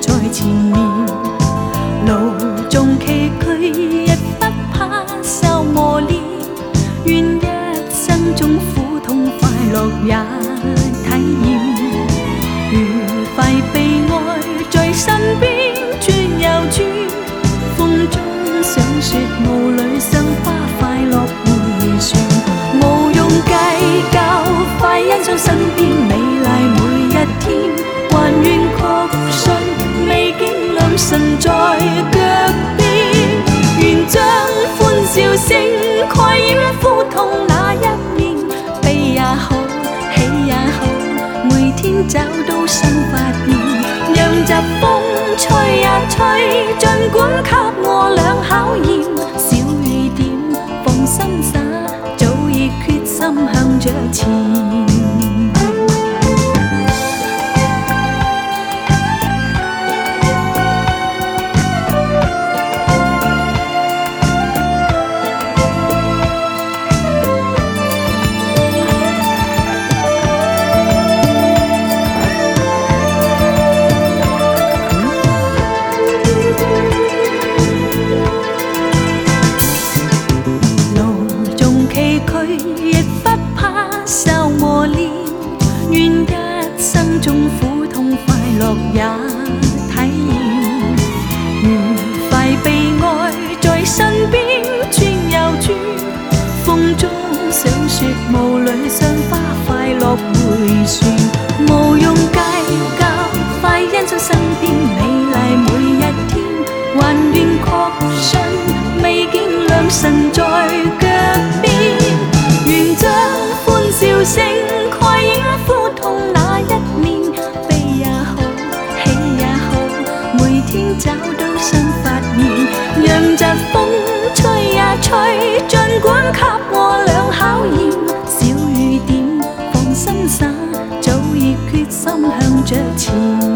在前面，路縱崎嶇，亦不怕受磨練。願一生中苦痛快樂也體驗，愉快悲哀在身邊轉又轉，風中想說霧裏賞花快樂迴旋，無用計較，快欣賞身邊美麗每一天，還願確信美景良辰在腳邊，願將歡笑聲蓋掩苦痛那一面，悲也好，喜也好，每天找到新發現，讓疾風吹呀吹，儘管給我倆考驗，小雨點放心灑，早已決心向着前。亦不怕受磨練，願一生中苦痛快樂也體驗，愉快悲哀在身邊轉又轉，風中想說霧裏賞花快樂迴旋，無用計較，快欣賞身邊美麗每一天，還願確信美景良辰在腳邊，願將歡笑聲蓋掩苦痛那一面，悲也好，喜也好，每天找到新發現，讓疾風吹呀吹，儘管給我倆考驗，小雨點放心灑，早已決心向着前。